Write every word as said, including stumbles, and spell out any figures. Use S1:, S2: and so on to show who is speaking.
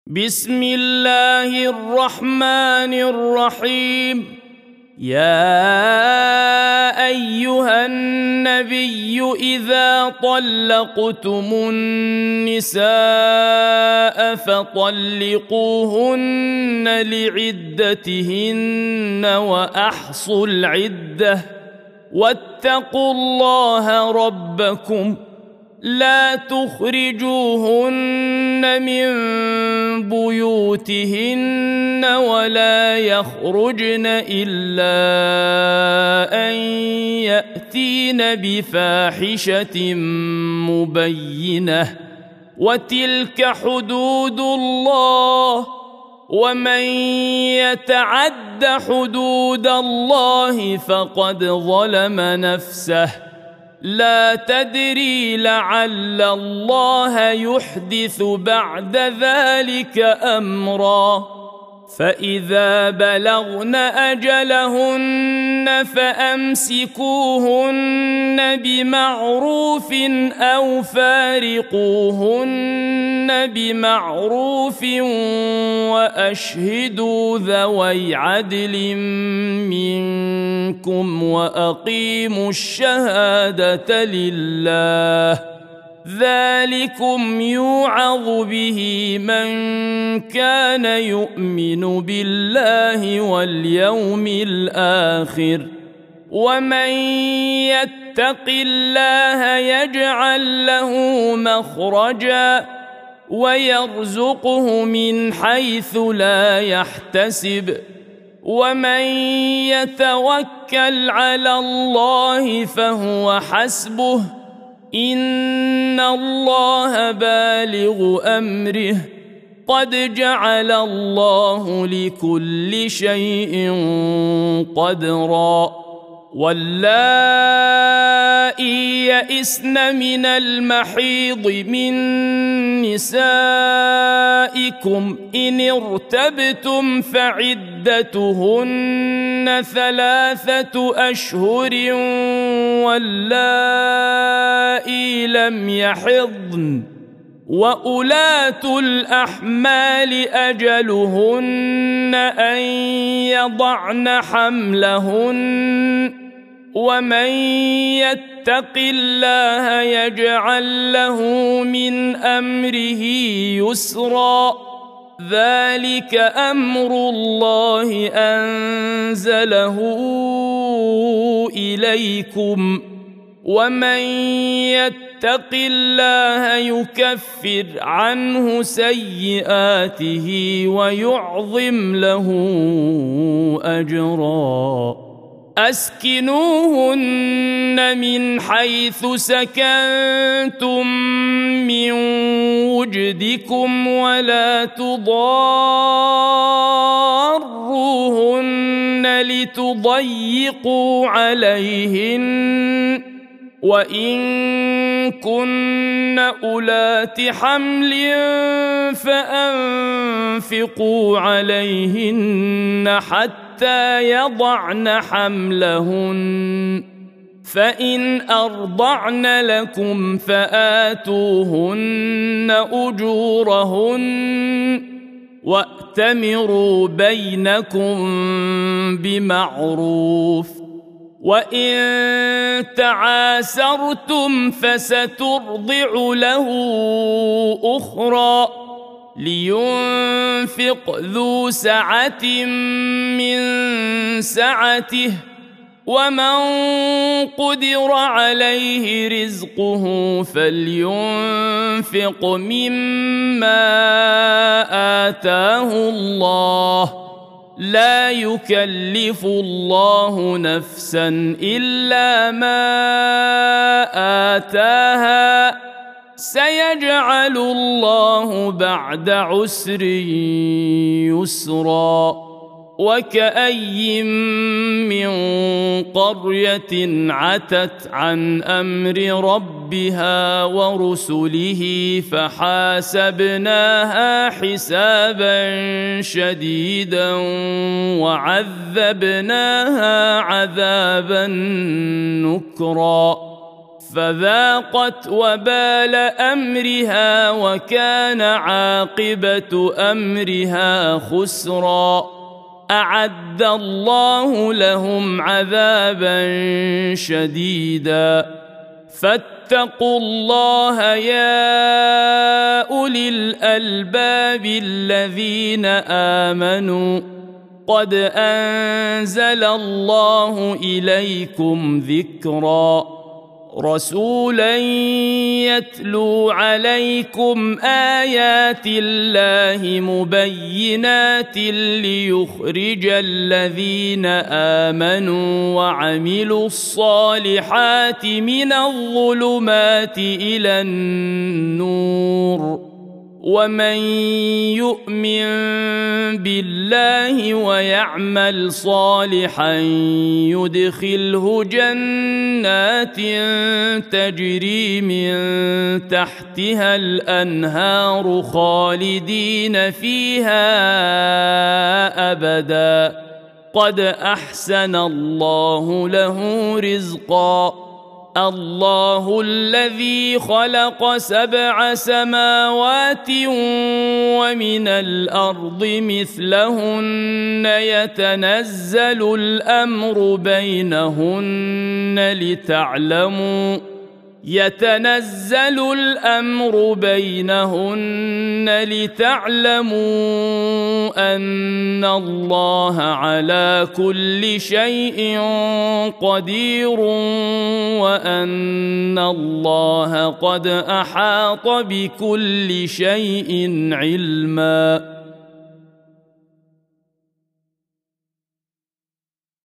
S1: بسم الله الرحمن الرحيم. يا أيها النبي إذا طلقتم النساء فطلقوهن لعدتهن وأحصوا العدة واتقوا الله ربكم لا تخرجوهن من بيوتهن ولا يخرجن إلا أن يأتين بفاحشة مبينة وتلك حدود الله ومن يتعد حدود الله فقد ظلم نفسه لا تدري لعل الله يحدث بعد ذلك أمرا فإذا بلغن أجلهن فأمسكوهن بمعروف أو فارقوهن بمعروف وأشهدوا ذوي عدل منكم وأقيموا الشهادة لله ذلكم يوعظ به من كان يؤمن بالله واليوم الآخر ومن يتق الله يجعل له مخرجا ويرزقه من حيث لا يحتسب ومن يتوكل على الله فهو حسبه إن الله بالغ أمره قد جعل الله لكل شيء قدرا واللائي يئسن من المحيض من نسائكم إن ارتبتم فعدتهن ثلاثة أشهر واللائي لم يحضن وأولاة الأحمال أجلهن أن يضعن حملهن ومن يتق الله يجعل له من أمره يسرا ذلك أمر الله أنزله إليكم ومن يتق الله يكفر عنه سيئاته ويعظم له أجرا أسكنوهن من حيث سكنتم من وجدكم ولا تضاروهن لتضيقوا عليهن وإن كن أولات حمل فأنفقوا عليهن حتى يضعن حملهن فإن أرضعن لكم فآتوهن أجورهن وأتمروا بينكم بمعروف وإن تعاسرتم فسترضع له أخرى لينفق ذو سعة من سعته ومن قدر عليه رزقه فلينفق مما آتاه الله لا يكلف الله نفسا إلا ما آتاها سيجعل الله بعد عسر يسرا وكأي من قرية عتت عن أمر ربها ورسله فحاسبناها حسابا شديدا وعذبناها عذابا نكرا فذاقت وبال أمرها وكان عاقبة أمرها خسرا أعد الله لهم عذابا شديدا فاتقوا الله يا أولي الألباب الذين آمنوا قد أنزل الله إليكم ذكرا رسولا يتلو عليكم آيات الله مبينات ليخرج الذين آمنوا وعملوا الصالحات من الظلمات إلى النور ومن يؤمن بالله ويعمل صالحا يدخله جنات تجري من تحتها الأنهار خالدين فيها أبدا قد أحسن الله له رزقا الله الذي خلق سبع سماوات ومن الأرض مثلهن يتنزل الأمر بينهن لتعلموا يتنزل الأمر بينهن لتعلموا أن الله على كل شيء قدير وأن الله قد أحاط بكل شيء علما